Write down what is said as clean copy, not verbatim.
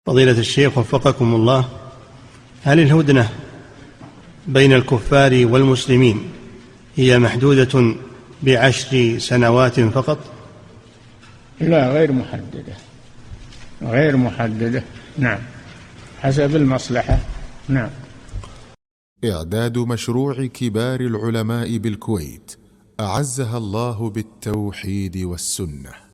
فضيلة الشيخ وفقكم الله، هل الهدنة بين الكفار والمسلمين هي محدودة ب10 سنوات فقط؟ لا، غير محددة. نعم، حسب المصلحة. نعم. إعداد مشروع كبار العلماء بالكويت أعزها الله بالتوحيد والسنة.